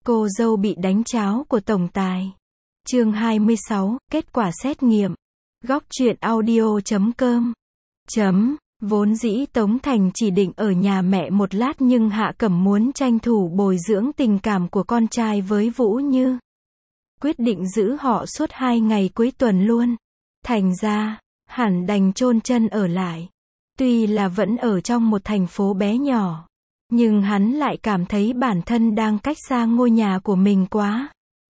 Cô dâu bị đánh cháo của tổng tài. Chương 26, kết quả xét nghiệm. Góc truyện audio.com. Vốn dĩ Tống Thành chỉ định ở nhà mẹ một lát nhưng Hạ Cẩm muốn tranh thủ bồi dưỡng tình cảm của con trai với Vũ Như. Quyết định giữ họ suốt 2 ngày cuối tuần luôn. Thành ra, hẳn đành chôn chân ở lại. Tuy là vẫn ở trong một thành phố bé nhỏ, nhưng hắn lại cảm thấy bản thân đang cách xa ngôi nhà của mình quá.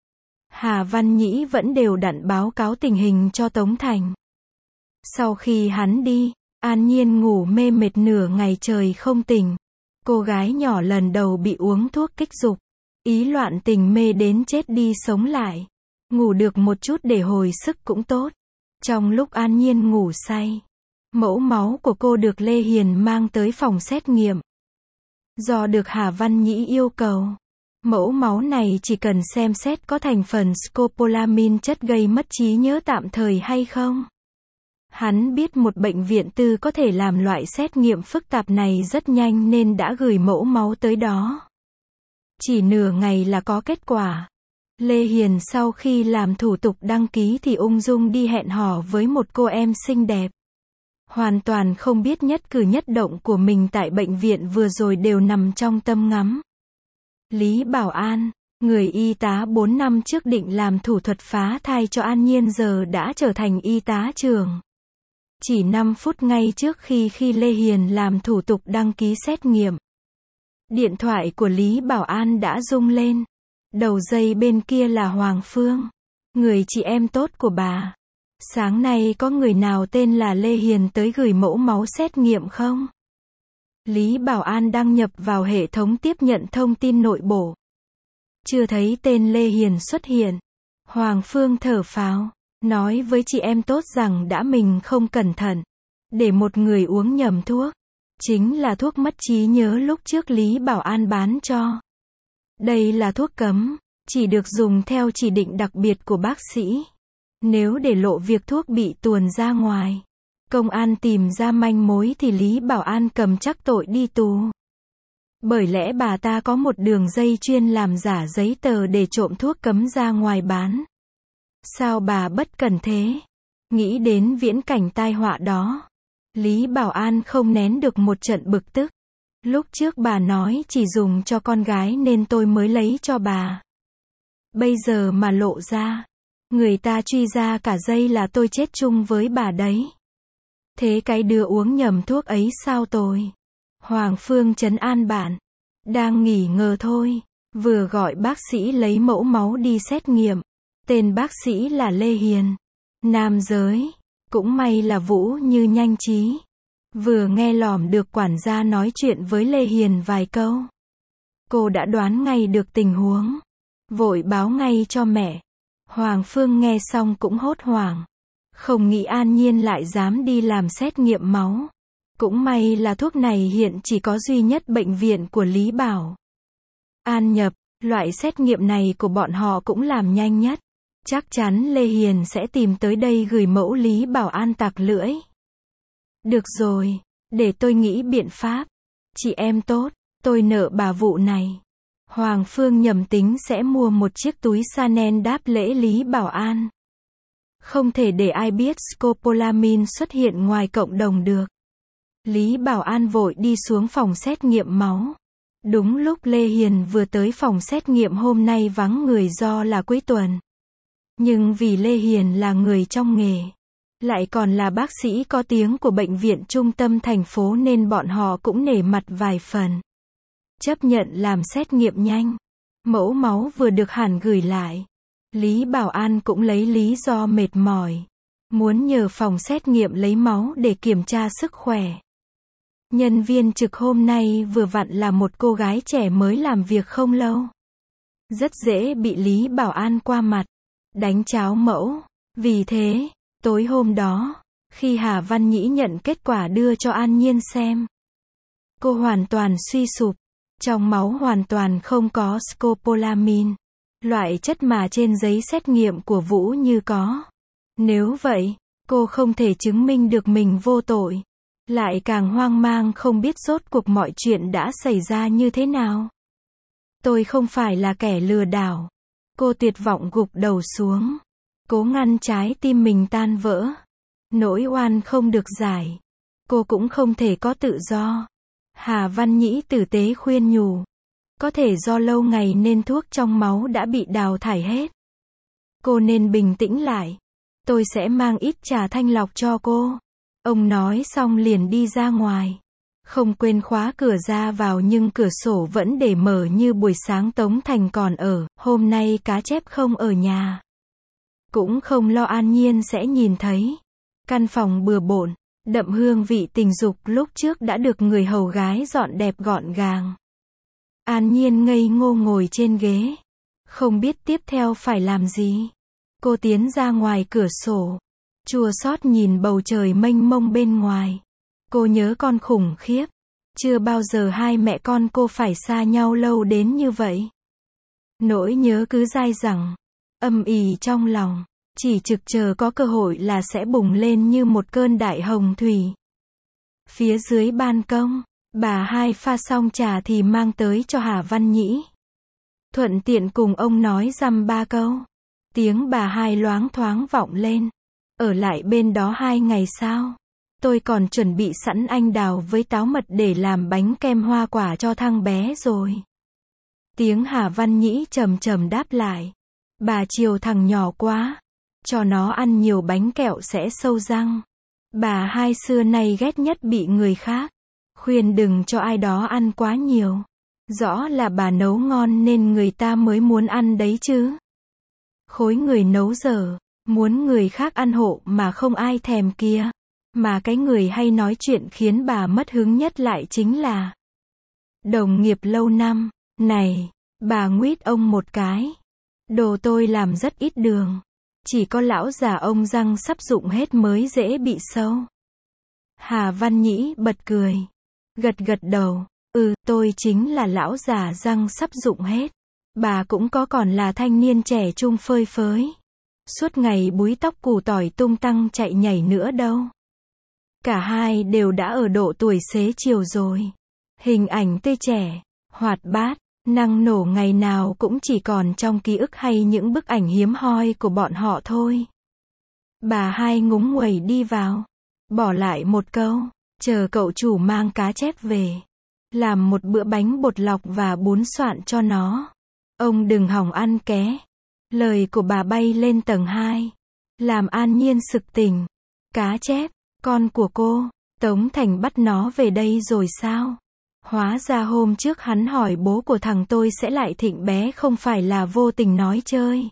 Hà Văn Nhĩ vẫn đều đặn báo cáo tình hình cho Tống Thành. Sau khi hắn đi, An Nhiên ngủ mê mệt nửa ngày trời không tỉnh. Cô gái nhỏ lần đầu bị uống thuốc kích dục, ý loạn tình mê đến chết đi sống lại. Ngủ được một chút để hồi sức cũng tốt. Trong lúc An Nhiên ngủ say, mẫu máu của cô được Lê Hiền mang tới phòng xét nghiệm. Do được Hà Văn Nhĩ yêu cầu, mẫu máu này chỉ cần xem xét có thành phần scopolamine, chất gây mất trí nhớ tạm thời hay không. Hắn biết một bệnh viện tư có thể làm loại xét nghiệm phức tạp này rất nhanh nên đã gửi mẫu máu tới đó. Chỉ nửa ngày là có kết quả. Lê Hiền sau khi làm thủ tục đăng ký thì ung dung đi hẹn hò với một cô em xinh đẹp. Hoàn toàn không biết nhất cử nhất động của mình tại bệnh viện vừa rồi đều nằm trong tâm ngắm. Lý Bảo An, người y tá 4 năm trước định làm thủ thuật phá thai cho An Nhiên giờ đã trở thành y tá trưởng. Chỉ 5 phút ngay trước khi Lê Hiền làm thủ tục đăng ký xét nghiệm, điện thoại của Lý Bảo An đã rung lên. Đầu dây bên kia là Hoàng Phương, người chị em tốt của bà. Sáng nay có người nào tên là Lê Hiền tới gửi mẫu máu xét nghiệm không? Lý Bảo An đăng nhập vào hệ thống tiếp nhận thông tin nội bộ. Chưa thấy tên Lê Hiền xuất hiện. Hoàng Phương thở phào, nói với chị em tốt rằng đã mình không cẩn thận, để một người uống nhầm thuốc. Chính là thuốc mất trí nhớ lúc trước Lý Bảo An bán cho. Đây là thuốc cấm, chỉ được dùng theo chỉ định đặc biệt của bác sĩ. Nếu để lộ việc thuốc bị tuồn ra ngoài, công an tìm ra manh mối thì Lý Bảo An cầm chắc tội đi tù. Bởi lẽ bà ta có một đường dây chuyên làm giả giấy tờ để trộm thuốc cấm ra ngoài bán. Sao bà bất cẩn thế? Nghĩ đến viễn cảnh tai họa đó, Lý Bảo An không nén được một trận bực tức. Lúc trước bà nói chỉ dùng cho con gái nên tôi mới lấy cho bà. Bây giờ mà lộ ra, người ta truy ra cả dây là tôi chết chung với bà đấy. Thế cái đứa uống nhầm thuốc ấy sao tôi? Hoàng Phương trấn an bạn. Đang nghỉ ngờ thôi. Vừa gọi bác sĩ lấy mẫu máu đi xét nghiệm. Tên bác sĩ là Lê Hiền. Nam giới. Cũng may là Vũ Như nhanh trí. Vừa nghe lỏm được quản gia nói chuyện với Lê Hiền vài câu, cô đã đoán ngay được tình huống. Vội báo ngay cho mẹ. Hoàng Phương nghe xong cũng hốt hoảng. Không nghĩ An Nhiên lại dám đi làm xét nghiệm máu. Cũng may là thuốc này hiện chỉ có duy nhất bệnh viện của Lý Bảo An nhập. Loại xét nghiệm này của bọn họ cũng làm nhanh nhất. Chắc chắn Lê Hiền sẽ tìm tới đây gửi mẫu Lý Bảo An tặc lưỡi. Được rồi, để tôi nghĩ biện pháp. Chị em tốt, tôi nợ bà vụ này. Hoàng Phương nhầm tính sẽ mua một chiếc túi Chanel đáp lễ Lý Bảo An. Không thể để ai biết scopolamine xuất hiện ngoài cộng đồng được. Lý Bảo An vội đi xuống phòng xét nghiệm máu. Đúng lúc Lê Hiền vừa tới phòng xét nghiệm hôm nay vắng người do là cuối tuần. Nhưng vì Lê Hiền là người trong nghề, lại còn là bác sĩ có tiếng của bệnh viện trung tâm thành phố nên bọn họ cũng nể mặt vài phần. Chấp nhận làm xét nghiệm nhanh. Mẫu máu vừa được hẳn gửi lại. Lý Bảo An cũng lấy lý do mệt mỏi, muốn nhờ phòng xét nghiệm lấy máu để kiểm tra sức khỏe. Nhân viên trực hôm nay vừa vặn là một cô gái trẻ mới làm việc không lâu. Rất dễ bị Lý Bảo An qua mặt, đánh cháo mẫu. Vì thế, tối hôm đó, khi Hà Văn Nhĩ nhận kết quả đưa cho An Nhiên xem, cô hoàn toàn suy sụp. Trong máu hoàn toàn không có scopolamine, loại chất mà trên giấy xét nghiệm của Vũ Như có. Nếu vậy, cô không thể chứng minh được mình vô tội. Lại càng hoang mang không biết rốt cuộc mọi chuyện đã xảy ra như thế nào. Tôi không phải là kẻ lừa đảo. Cô tuyệt vọng gục đầu xuống. Cố ngăn trái tim mình tan vỡ. Nỗi oan không được giải. Cô cũng không thể có tự do. Hà Văn Nhĩ tử tế khuyên nhủ. Có thể do lâu ngày nên thuốc trong máu đã bị đào thải hết. Cô nên bình tĩnh lại. Tôi sẽ mang ít trà thanh lọc cho cô. Ông nói xong liền đi ra ngoài. Không quên khóa cửa ra vào nhưng cửa sổ vẫn để mở như buổi sáng Tống Thành còn ở. Hôm nay cá chép không ở nhà. Cũng không lo An Nhiên sẽ nhìn thấy. Căn phòng bừa bộn, đậm hương vị tình dục lúc trước đã được người hầu gái dọn đẹp gọn gàng. An Nhiên ngây ngô ngồi trên ghế. Không biết tiếp theo phải làm gì. Cô tiến ra ngoài cửa sổ. Chua xót nhìn bầu trời mênh mông bên ngoài. Cô nhớ con khủng khiếp. Chưa bao giờ hai mẹ con cô phải xa nhau lâu đến như vậy. Nỗi nhớ cứ dai dẳng, âm ỉ trong lòng. Chỉ trực chờ có cơ hội là sẽ bùng lên như một cơn đại hồng thủy. Phía dưới ban công, bà Hai pha xong trà thì mang tới cho Hà Văn Nhĩ. Thuận tiện cùng ông nói dăm ba câu. Tiếng bà Hai loáng thoáng vọng lên. Ở lại bên đó 2 ngày sao? Tôi còn chuẩn bị sẵn anh đào với táo mật để làm bánh kem hoa quả cho thằng bé rồi. Tiếng Hà Văn Nhĩ trầm trầm đáp lại. Bà chiều thằng nhỏ quá. Cho nó ăn nhiều bánh kẹo sẽ sâu răng. Bà Hai xưa nay ghét nhất bị người khác khuyên đừng cho ai đó ăn quá nhiều. Rõ là bà nấu ngon nên người ta mới muốn ăn đấy chứ. Khối người nấu dở, muốn người khác ăn hộ mà không ai thèm kia. Mà cái người hay nói chuyện khiến bà mất hứng nhất lại chính là đồng nghiệp lâu năm. Này, bà nguýt ông một cái. Đồ tôi làm rất ít đường. Chỉ có lão già ông răng sắp rụng hết mới dễ bị sâu. Hà Văn Nhĩ bật cười. Gật gật đầu. Tôi chính là lão già răng sắp rụng hết. Bà cũng có còn là thanh niên trẻ trung phơi phới. Suốt ngày búi tóc củ tỏi tung tăng chạy nhảy nữa đâu. Cả hai đều đã ở độ tuổi xế chiều rồi. Hình ảnh tươi trẻ, hoạt bát, năng nổ ngày nào cũng chỉ còn trong ký ức hay những bức ảnh hiếm hoi của bọn họ thôi. Bà Hai ngúng nguẩy đi vào. Bỏ lại một câu. Chờ cậu chủ mang cá chép về. Làm một bữa bánh bột lọc và bún xoạn cho nó. Ông đừng hỏng ăn ké. Lời của bà bay lên tầng 2. Làm An Nhiên sực tỉnh. Cá chép, con của cô, Tống Thành bắt nó về đây rồi sao? Hóa ra hôm trước hắn hỏi bố của thằng tôi sẽ lại thịnh bé không phải là vô tình nói chơi.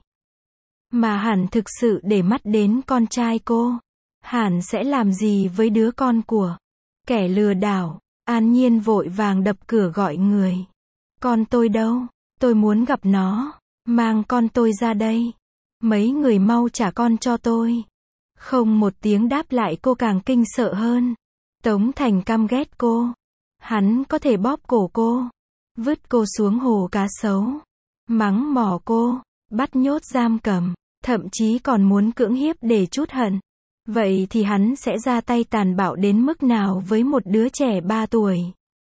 Mà hẳn thực sự để mắt đến con trai cô. Hẳn sẽ làm gì với đứa con của kẻ lừa đảo. An Nhiên vội vàng đập cửa gọi người. Con tôi đâu? Tôi muốn gặp nó. Mang con tôi ra đây. Mấy người mau trả con cho tôi. Không một tiếng đáp lại cô càng kinh sợ hơn. Tống Thành căm ghét cô. Hắn có thể bóp cổ cô. Vứt cô xuống hồ cá sấu. Mắng mỏ cô. Bắt nhốt giam cầm. Thậm chí còn muốn cưỡng hiếp để trút hận. Vậy thì hắn sẽ ra tay tàn bạo đến mức nào với một đứa trẻ 3 tuổi?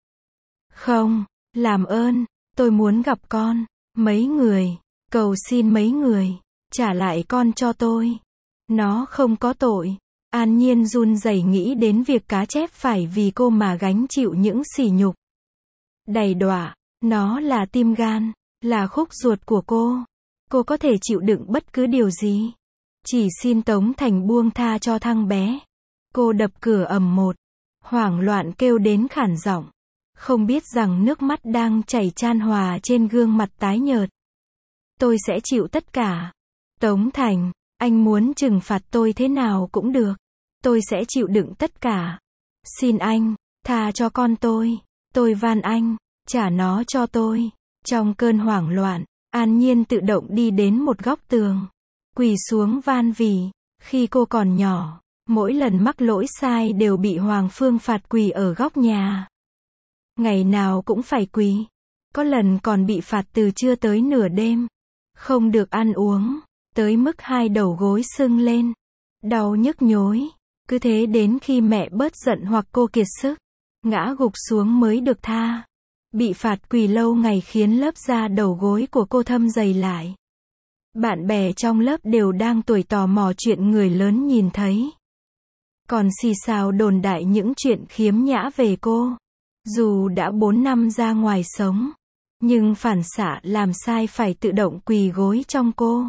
Không, làm ơn, tôi muốn gặp con. Mấy người, cầu xin mấy người, trả lại con cho tôi. Nó không có tội. An Nhiên run rẩy nghĩ đến việc cá chép phải vì cô mà gánh chịu những sỉ nhục. Đầy đọa, nó là tim gan, là khúc ruột của cô. Cô có thể chịu đựng bất cứ điều gì. Chỉ xin Tống Thành buông tha cho thằng bé. Cô đập cửa ầm một. Hoảng loạn kêu đến khản giọng. Không biết rằng nước mắt đang chảy chan hòa trên gương mặt tái nhợt. Tôi sẽ chịu tất cả. Tống Thành, anh muốn trừng phạt tôi thế nào cũng được. Tôi sẽ chịu đựng tất cả. Xin anh, tha cho con tôi. Tôi van anh, trả nó cho tôi. Trong cơn hoảng loạn, An Nhiên tự động đi đến một góc tường. Quỳ xuống van vỉ. Khi cô còn nhỏ, mỗi lần mắc lỗi sai đều bị Hoàng Phương phạt quỳ ở góc nhà. Ngày nào cũng phải quỳ. Có lần còn bị phạt từ trưa tới nửa đêm. Không được ăn uống. Tới mức 2 đầu gối sưng lên. Đau nhức nhối. Cứ thế đến khi mẹ bớt giận hoặc cô kiệt sức. Ngã gục xuống mới được tha. Bị phạt quỳ lâu ngày khiến lớp da đầu gối của cô thâm dày lại. Bạn bè trong lớp đều đang tuổi tò mò chuyện người lớn nhìn thấy. Còn xì xào đồn đại những chuyện khiếm nhã về cô. Dù đã 4 năm ra ngoài sống, nhưng phản xạ làm sai phải tự động quỳ gối trong cô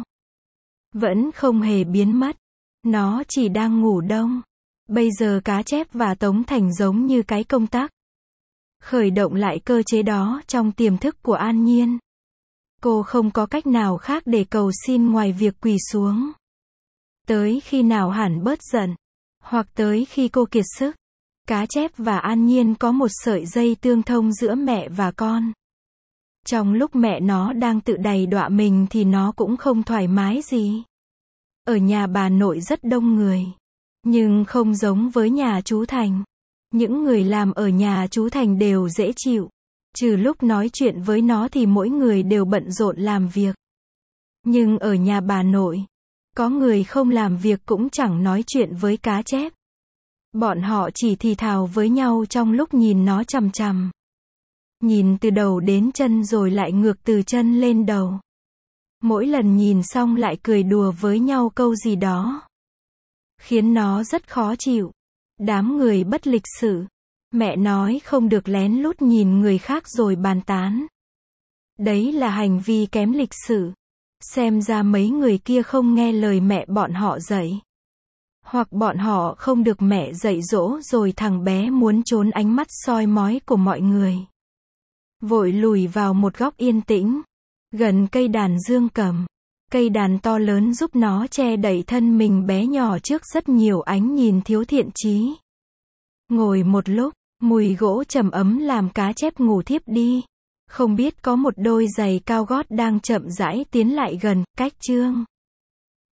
vẫn không hề biến mất. Nó chỉ đang ngủ đông. Bây giờ Cá Chép và Tống Thành giống như cái công tắc khởi động lại cơ chế đó trong tiềm thức của An Nhiên. Cô không có cách nào khác để cầu xin ngoài việc quỳ xuống. Tới khi nào hẳn bớt giận, hoặc tới khi cô kiệt sức. Cá Chép và An Nhiên có một sợi dây tương thông giữa mẹ và con. Trong lúc mẹ nó đang tự đày đọa mình thì nó cũng không thoải mái gì. Ở nhà bà nội rất đông người, nhưng không giống với nhà chú Thành. Những người làm ở nhà chú Thành đều dễ chịu. Trừ lúc nói chuyện với nó thì mỗi người đều bận rộn làm việc. Nhưng ở nhà bà nội, có người không làm việc cũng chẳng nói chuyện với Cá Chép. Bọn họ chỉ thì thào với nhau trong lúc nhìn nó chằm chằm. Nhìn từ đầu đến chân rồi lại ngược từ chân lên đầu. Mỗi lần nhìn xong lại cười đùa với nhau câu gì đó, khiến nó rất khó chịu. Đám người bất lịch sự. Mẹ nói không được lén lút nhìn người khác rồi bàn tán. Đấy là hành vi kém lịch sự. Xem ra mấy người kia không nghe lời mẹ bọn họ dạy. Hoặc bọn họ không được mẹ dạy dỗ rồi thằng bé muốn trốn ánh mắt soi mói của mọi người. Vội lùi vào một góc yên tĩnh, gần cây đàn dương cầm. Cây đàn to lớn giúp nó che đậy thân mình bé nhỏ trước rất nhiều ánh nhìn thiếu thiện chí. Ngồi một lúc, mùi gỗ trầm ấm làm Cá Chép ngủ thiếp đi. Không biết có một đôi giày cao gót đang chậm rãi tiến lại gần, cách chương